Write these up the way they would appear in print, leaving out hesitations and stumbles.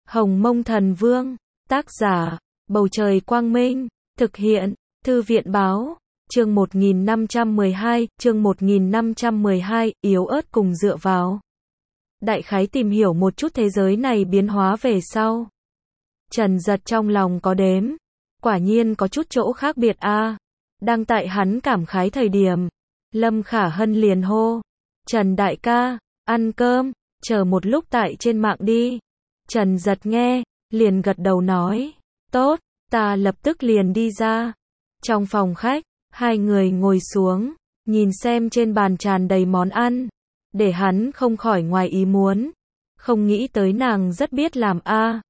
Hồng Mông Thần Vương, tác giả, Bầu Trời Quang Minh, thực hiện, Thư viện Báo, chương 1512, yếu ớt cùng dựa vào. Đại khái tìm hiểu một chút thế giới này biến hóa về sau. Trần Giật trong lòng có đếm, quả nhiên có chút chỗ khác biệt a. Đang tại hắn cảm khái thời điểm, Lâm Khả Hân liền hô, Trần đại ca, ăn cơm, chờ một lúc tại trên mạng đi. Trần Giật nghe, liền gật đầu nói, tốt, ta lập tức liền đi ra. Trong phòng khách, hai người ngồi xuống, nhìn xem trên bàn tràn đầy món ăn, để hắn không khỏi ngoài ý muốn. Không nghĩ tới nàng rất biết làm a.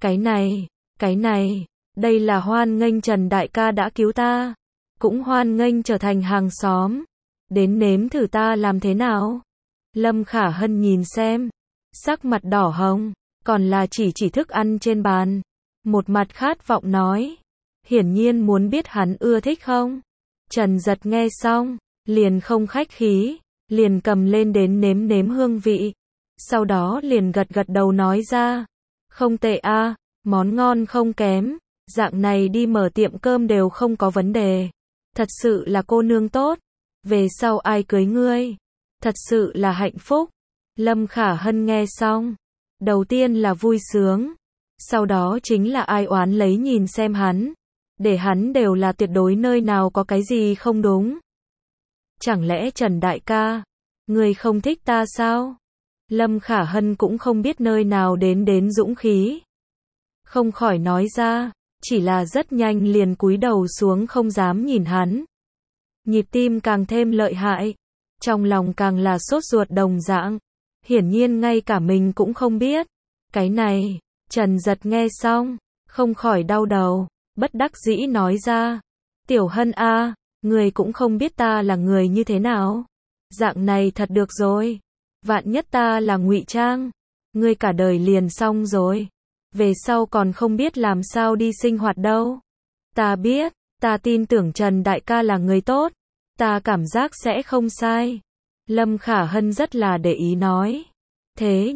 Cái này, đây là hoan nghênh Trần đại ca đã cứu ta, cũng hoan nghênh trở thành hàng xóm. Đến nếm thử ta làm thế nào. Lâm Khả Hân nhìn xem, sắc mặt đỏ hồng, còn là chỉ thức ăn trên bàn. Một mặt khát vọng nói, hiển nhiên muốn biết hắn ưa thích không. Trần Giật nghe xong, liền không khách khí, liền cầm lên đến nếm hương vị. Sau đó liền gật đầu nói ra, không tệ a, món ngon không kém, dạng này đi mở tiệm cơm đều không có vấn đề. Thật sự là cô nương tốt, về sau ai cưới ngươi, thật sự là hạnh phúc. Lâm Khả Hân nghe xong, đầu tiên là vui sướng, sau đó chính là ai oán lấy nhìn xem hắn, để hắn đều là tuyệt đối nơi nào có cái gì không đúng. Chẳng lẽ Trần đại ca, ngươi không thích ta sao? Lâm Khả Hân cũng không biết nơi nào đến dũng khí, không khỏi nói ra, chỉ là rất nhanh liền cúi đầu xuống không dám nhìn hắn. Nhịp tim càng thêm lợi hại, trong lòng càng là sốt ruột đồng dạng, hiển nhiên ngay cả mình cũng không biết. Cái này, Trần Giật nghe xong, không khỏi đau đầu, bất đắc dĩ nói ra, Tiểu Hân a, người cũng không biết ta là người như thế nào. Dạng này thật được rồi, vạn nhất ta là ngụy trang, ngươi cả đời liền xong rồi, về sau còn không biết làm sao đi sinh hoạt đâu. Ta biết, ta tin tưởng Trần đại ca là người tốt, ta cảm giác sẽ không sai. Lâm Khả Hân rất là để ý nói, thế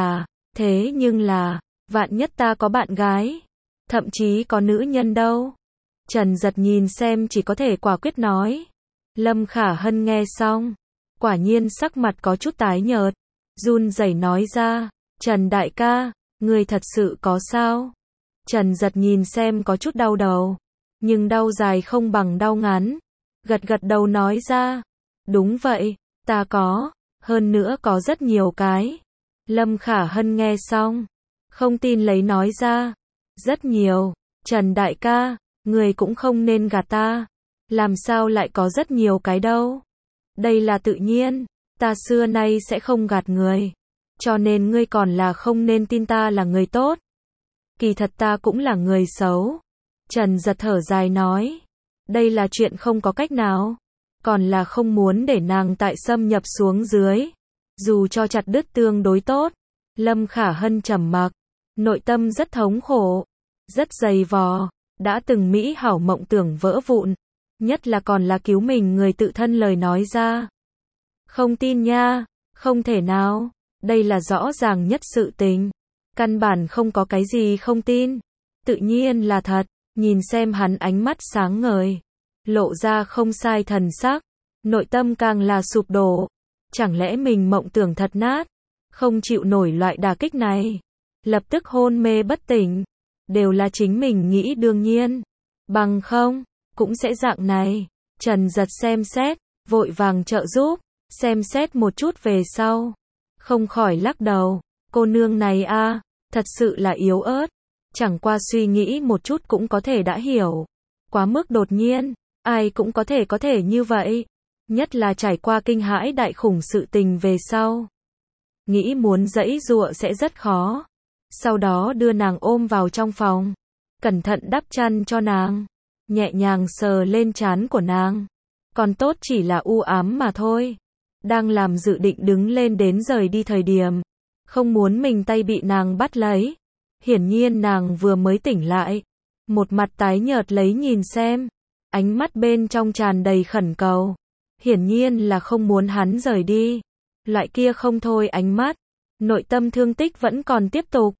nhưng là, vạn nhất ta có bạn gái, thậm chí có nữ nhân đâu. Trần Giật nhìn xem chỉ có thể quả quyết nói. Lâm Khả Hân nghe xong, quả nhiên sắc mặt có chút tái nhợt, run rẩy nói ra, Trần đại ca, người thật sự có sao? Trần Giật nhìn xem có chút đau đầu, nhưng đau dài không bằng đau ngắn, gật đầu nói ra, đúng vậy, ta có, hơn nữa có rất nhiều cái. Lâm Khả Hân nghe xong, không tin lấy nói ra, rất nhiều, Trần đại ca, người cũng không nên gạt ta, làm sao lại có rất nhiều cái đâu. Đây là tự nhiên, ta xưa nay sẽ không gạt người, cho nên ngươi còn là không nên tin ta là người tốt. Kỳ thật ta cũng là người xấu. Trần Giật thở dài nói, đây là chuyện không có cách nào, còn là không muốn để nàng tại xâm nhập xuống dưới, dù cho chặt đứt tương đối tốt. Lâm Khả Hân trầm mặc, nội tâm rất thống khổ, rất dày vò, đã từng mỹ hảo mộng tưởng vỡ vụn, nhất là còn là cứu mình người tự thân lời nói ra. Không tin nha, không thể nào, đây là rõ ràng nhất sự tình, căn bản không có cái gì không tin, tự nhiên là thật. Nhìn xem hắn ánh mắt sáng ngời, lộ ra không sai thần sắc, nội tâm càng là sụp đổ. Chẳng lẽ mình mộng tưởng thật nát, không chịu nổi loại đả kích này, lập tức hôn mê bất tỉnh, đều là chính mình nghĩ đương nhiên, bằng không, cũng sẽ dạng này. Trần Giật xem xét, vội vàng trợ giúp, xem xét một chút về sau, không khỏi lắc đầu, cô nương này a, thật sự là yếu ớt. Chẳng qua suy nghĩ một chút cũng có thể đã hiểu, quá mức đột nhiên, ai cũng có thể như vậy, nhất là trải qua kinh hãi đại khủng sự tình về sau. Nghĩ muốn giãy giụa sẽ rất khó. Sau đó đưa nàng ôm vào trong phòng, cẩn thận đắp chăn cho nàng, nhẹ nhàng sờ lên trán của nàng, còn tốt chỉ là u ám mà thôi. Đang làm dự định đứng lên đến rời đi thời điểm, không muốn mình tay bị nàng bắt lấy. Hiển nhiên nàng vừa mới tỉnh lại, một mặt tái nhợt lấy nhìn xem, ánh mắt bên trong tràn đầy khẩn cầu, hiển nhiên là không muốn hắn rời đi. Loại kia không thôi ánh mắt, nội tâm thương tích vẫn còn tiếp tục.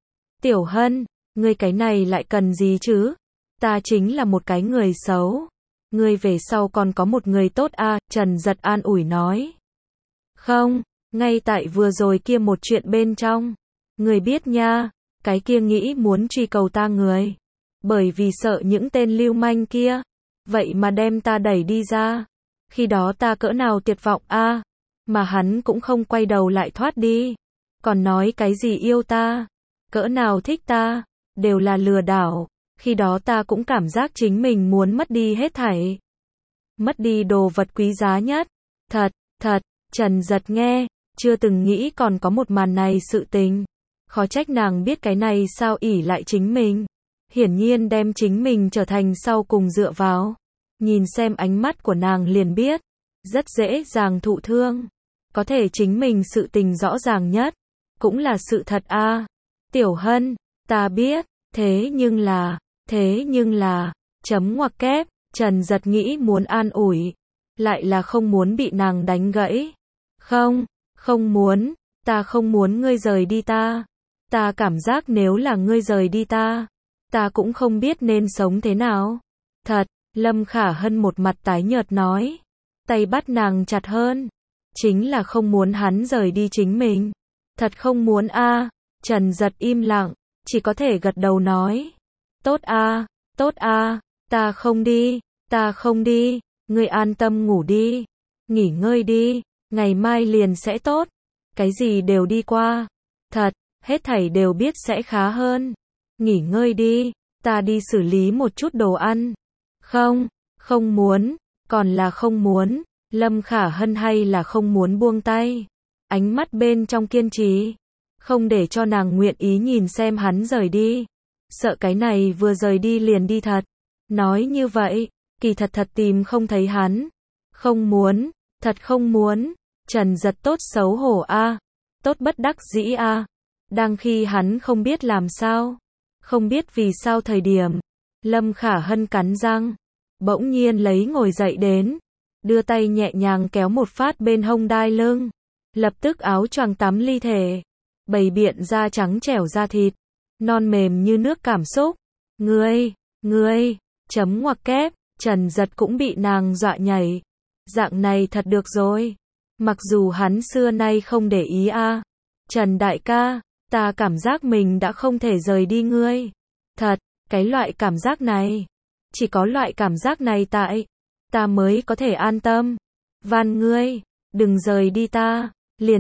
Tiểu Hân, ngươi cái này lại cần gì chứ? Ta chính là một cái người xấu. Ngươi về sau còn có một người tốt a, Trần Giật an ủi nói. Không, ngay tại vừa rồi kia một chuyện bên trong. Ngươi biết nha, cái kia nghĩ muốn truy cầu ta người. Bởi vì sợ những tên lưu manh kia. Vậy mà đem ta đẩy đi ra. Khi đó ta cỡ nào tuyệt vọng a, mà hắn cũng không quay đầu lại thoát đi. Còn nói cái gì yêu ta, cỡ nào thích ta, đều là lừa đảo. Khi đó ta cũng cảm giác chính mình muốn mất đi hết thảy. Mất đi đồ vật quý giá nhất. Thật, Trần Giật nghe, chưa từng nghĩ còn có một màn này sự tình. Khó trách nàng biết cái này sao ỷ lại chính mình. Hiển nhiên đem chính mình trở thành sau cùng dựa vào. Nhìn xem ánh mắt của nàng liền biết. Rất dễ dàng thụ thương. Có thể chính mình sự tình rõ ràng nhất. Cũng là sự thật a. Tiểu Hân, ta biết, thế nhưng là, chấm ngoặc kép, Trần Giật nghĩ muốn an ủi. Lại là không muốn bị nàng đánh gãy. Không muốn, ta không muốn ngươi rời đi ta. Ta cảm giác nếu là ngươi rời đi ta cũng không biết nên sống thế nào. Thật, Lâm Khả Hân một mặt tái nhợt nói. Tay bắt nàng chặt hơn. Chính là không muốn hắn rời đi chính mình. Thật không muốn a. Trần Giật im lặng, chỉ có thể gật đầu nói. Tốt a, ta không đi, ngươi an tâm ngủ đi. Nghỉ ngơi đi, ngày mai liền sẽ tốt. Cái gì đều đi qua. Thật, hết thảy đều biết sẽ khá hơn. Nghỉ ngơi đi, ta đi xử lý một chút đồ ăn. Không muốn, còn là không muốn. Lâm Khả Hân hay là không muốn buông tay. Ánh mắt bên trong kiên trì. Không để cho nàng nguyện ý nhìn xem hắn rời đi. Sợ cái này vừa rời đi liền đi thật. Nói như vậy, kỳ thật tìm không thấy hắn. Không muốn, thật không muốn. Trần Giật tốt xấu hổ a, tốt bất đắc dĩ a. Đang khi hắn không biết làm sao, không biết vì sao thời điểm, Lâm Khả Hân cắn răng, bỗng nhiên lấy ngồi dậy đến, đưa tay nhẹ nhàng kéo một phát bên hông đai lưng, lập tức áo choàng tắm ly thể, bày biện da trắng trẻo da thịt, non mềm như nước cảm xúc. Ngươi, chấm ngoặc kép, Trần Giật cũng bị nàng dọa nhảy. Dạng này thật được rồi. Mặc dù hắn xưa nay không để ý a. Trần đại ca, ta cảm giác mình đã không thể rời đi ngươi. Thật, cái loại cảm giác này. Chỉ có loại cảm giác này tại ta mới có thể an tâm. Van ngươi, đừng rời đi ta. Liền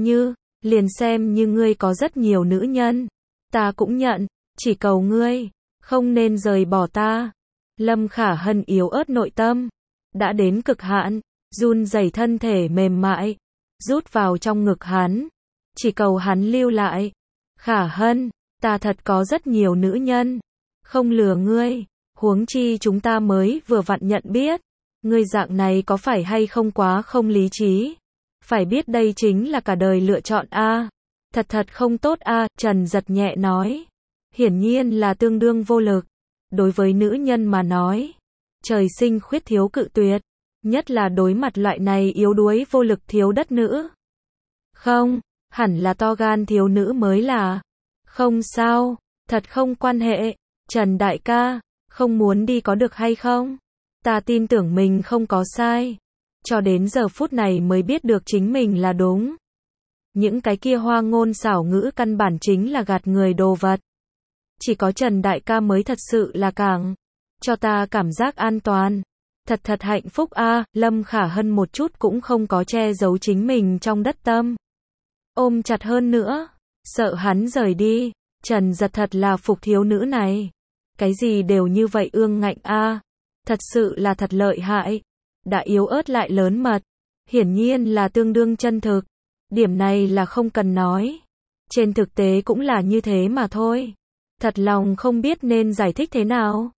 xem như ngươi có rất nhiều nữ nhân. Ta cũng nhận, chỉ cầu ngươi không nên rời bỏ ta. Lâm Khả Hân yếu ớt nội tâm đã đến cực hạn, run rẩy thân thể mềm mại, rút vào trong ngực hắn, chỉ cầu hắn lưu lại. Khả Hân, ta thật có rất nhiều nữ nhân, không lừa ngươi, huống chi chúng ta mới vừa vặn nhận biết, ngươi dạng này có phải hay không quá không lý trí? Phải biết đây chính là cả đời lựa chọn a. Thật không tốt a, Trần Giật nhẹ nói. Hiển nhiên là tương đương vô lực. Đối với nữ nhân mà nói, trời sinh khuyết thiếu cự tuyệt, nhất là đối mặt loại này yếu đuối vô lực thiếu đất nữ. Không, hẳn là to gan thiếu nữ mới là. Không sao, thật không quan hệ. Trần đại ca, không muốn đi có được hay không? Ta tin tưởng mình không có sai. Cho đến giờ phút này mới biết được chính mình là đúng. Những cái kia hoa ngôn xảo ngữ căn bản chính là gạt người đồ vật. Chỉ có Trần đại ca mới thật sự là càng cho ta cảm giác an toàn. Thật hạnh phúc a. Lâm Khả Hân một chút cũng không có che giấu chính mình trong đất tâm. Ôm chặt hơn nữa, sợ hắn rời đi. Trần Giật thật là phục thiếu nữ này. Cái gì đều như vậy ương ngạnh a. Thật sự là thật lợi hại. Đã yếu ớt lại lớn mật. Hiển nhiên là tương đương chân thực. Điểm này là không cần nói. Trên thực tế cũng là như thế mà thôi. Thật lòng không biết nên giải thích thế nào.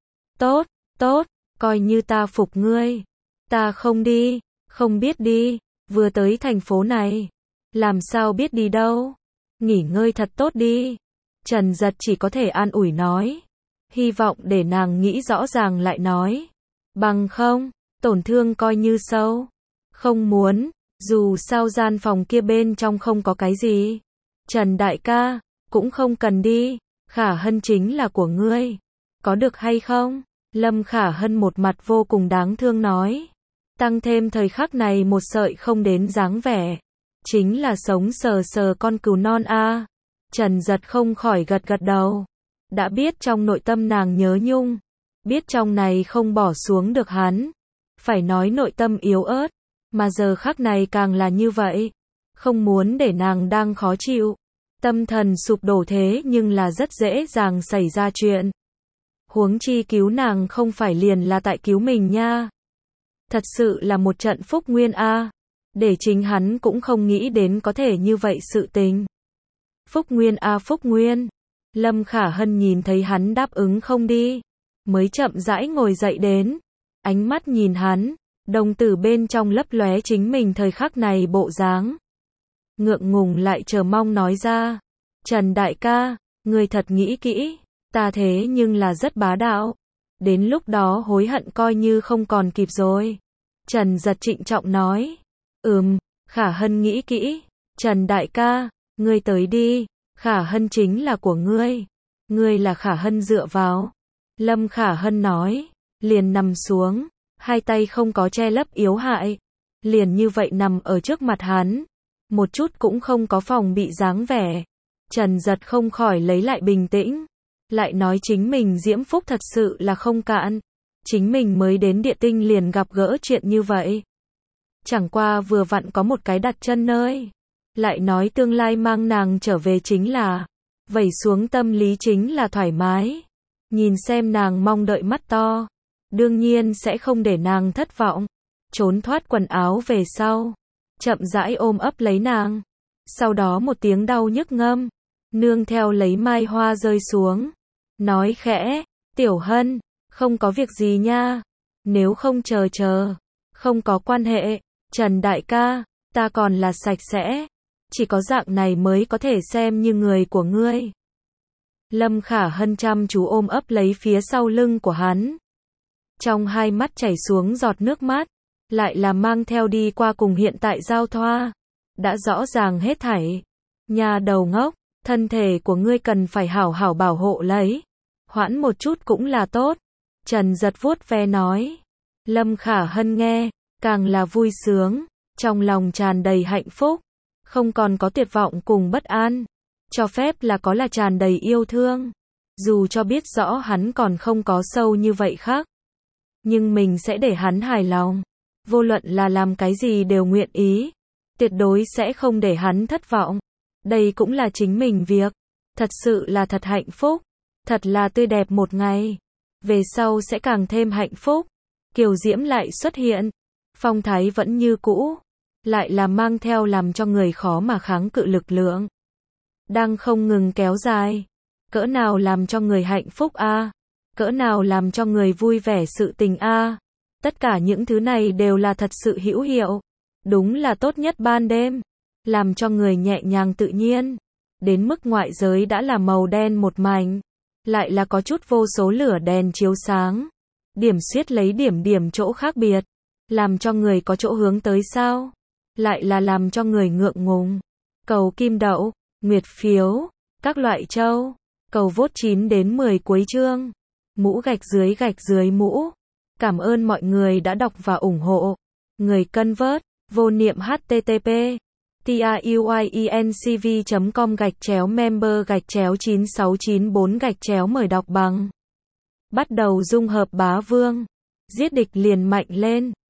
Tốt, coi như ta phục ngươi. Ta không đi, không biết đi, vừa tới thành phố này. Làm sao biết đi đâu. Nghỉ ngơi thật tốt đi. Trần Giật chỉ có thể an ủi nói. Hy vọng để nàng nghĩ rõ ràng lại nói. Bằng không, tổn thương coi như sâu. Không muốn, dù sao gian phòng kia bên trong không có cái gì. Trần đại ca, cũng không cần đi. Khả Hân chính là của ngươi. Có được hay không? Lâm Khả Hân một mặt vô cùng đáng thương nói. Tăng thêm thời khắc này một sợi không đến dáng vẻ. Chính là sống sờ sờ con cừu non a. Trần Giật không khỏi gật gật đầu. Đã biết trong nội tâm nàng nhớ nhung. Biết trong này không bỏ xuống được hắn. Phải nói nội tâm yếu ớt. Mà giờ khắc này càng là như vậy. Không muốn để nàng đang khó chịu. Tâm thần sụp đổ thế nhưng là rất dễ dàng xảy ra chuyện. Huống chi cứu nàng không phải liền là tại cứu mình nha. Thật sự là một trận phúc nguyên a. Để chính hắn cũng không nghĩ đến có thể như vậy sự tình. Phúc nguyên a phúc nguyên. Lâm Khả Hân nhìn thấy hắn đáp ứng không đi. Mới chậm rãi ngồi dậy đến. Ánh mắt nhìn hắn. Đồng tử bên trong lấp lóe chính mình thời khắc này bộ dáng. Ngượng ngùng lại chờ mong nói ra. Trần đại ca, ngươi thật nghĩ kỹ. Ta thế nhưng là rất bá đạo. Đến lúc đó hối hận coi như không còn kịp rồi. Trần Giật trịnh trọng nói. Khả Hân nghĩ kỹ. Trần đại ca, ngươi tới đi. Khả Hân chính là của ngươi. Ngươi là Khả Hân dựa vào. Lâm Khả Hân nói. Liền nằm xuống. Hai tay không có che lấp yếu hại. Liền như vậy nằm ở trước mặt hắn. Một chút cũng không có phòng bị dáng vẻ. Trần Giật không khỏi lấy lại bình tĩnh. Lại nói chính mình diễm phúc thật sự là không cạn. Chính mình mới đến địa tinh liền gặp gỡ chuyện như vậy. Chẳng qua vừa vặn có một cái đặt chân nơi. Lại nói tương lai mang nàng trở về chính là. Vẩy xuống tâm lý chính là thoải mái. Nhìn xem nàng mong đợi mắt to. Đương nhiên sẽ không để nàng thất vọng. Trốn thoát quần áo về sau. Chậm rãi ôm ấp lấy nàng. Sau đó một tiếng đau nhức ngâm. Nương theo lấy mai hoa rơi xuống. Nói khẽ. Tiểu Hân. Không có việc gì nha. Nếu không chờ. Không có quan hệ. Trần đại ca. Ta còn là sạch sẽ. Chỉ có dạng này mới có thể xem như người của ngươi. Lâm Khả Hân chăm chú ôm ấp lấy phía sau lưng của hắn. Trong hai mắt chảy xuống giọt nước mắt. Lại là mang theo đi qua cùng hiện tại giao thoa. Đã rõ ràng hết thảy. Nhà đầu ngốc. Thân thể của ngươi cần phải hảo hảo bảo hộ lấy. Hoãn một chút cũng là tốt. Trần Giật vuốt ve nói. Lâm Khả Hân nghe. Càng là vui sướng. Trong lòng tràn đầy hạnh phúc. Không còn có tuyệt vọng cùng bất an. Cho phép là tràn đầy yêu thương. Dù cho biết rõ hắn còn không có sâu như vậy khác. Nhưng mình sẽ để hắn hài lòng. Vô luận là làm cái gì đều nguyện ý. Tuyệt đối sẽ không để hắn thất vọng. Đây cũng là chính mình việc. Thật sự là thật hạnh phúc. Thật là tươi đẹp một ngày. Về sau sẽ càng thêm hạnh phúc. Kiều diễm lại xuất hiện. Phong thái vẫn như cũ. Lại là mang theo làm cho người khó mà kháng cự lực lượng. Đang không ngừng kéo dài. Cỡ nào làm cho người hạnh phúc a. Cỡ nào làm cho người vui vẻ sự tình a. Tất cả những thứ này đều là thật sự hữu hiệu. Đúng là tốt nhất ban đêm. Làm cho người nhẹ nhàng tự nhiên. Đến mức ngoại giới đã là màu đen một mảnh. Lại là có chút vô số lửa đèn chiếu sáng. Điểm xuyết lấy điểm chỗ khác biệt. Làm cho người có chỗ hướng tới sao. Lại là làm cho người ngượng ngùng. Cầu kim đậu, nguyệt phiếu, các loại châu. Cầu vote 9 đến 10 cuối chương. Mũ gạch dưới mũ. Cảm ơn mọi người đã đọc và ủng hộ. Người cân vớt, vô niệm http tiuyecom/member/9694 mời đọc bằng. Bắt đầu dung hợp bá vương. Giết địch liền mạnh lên.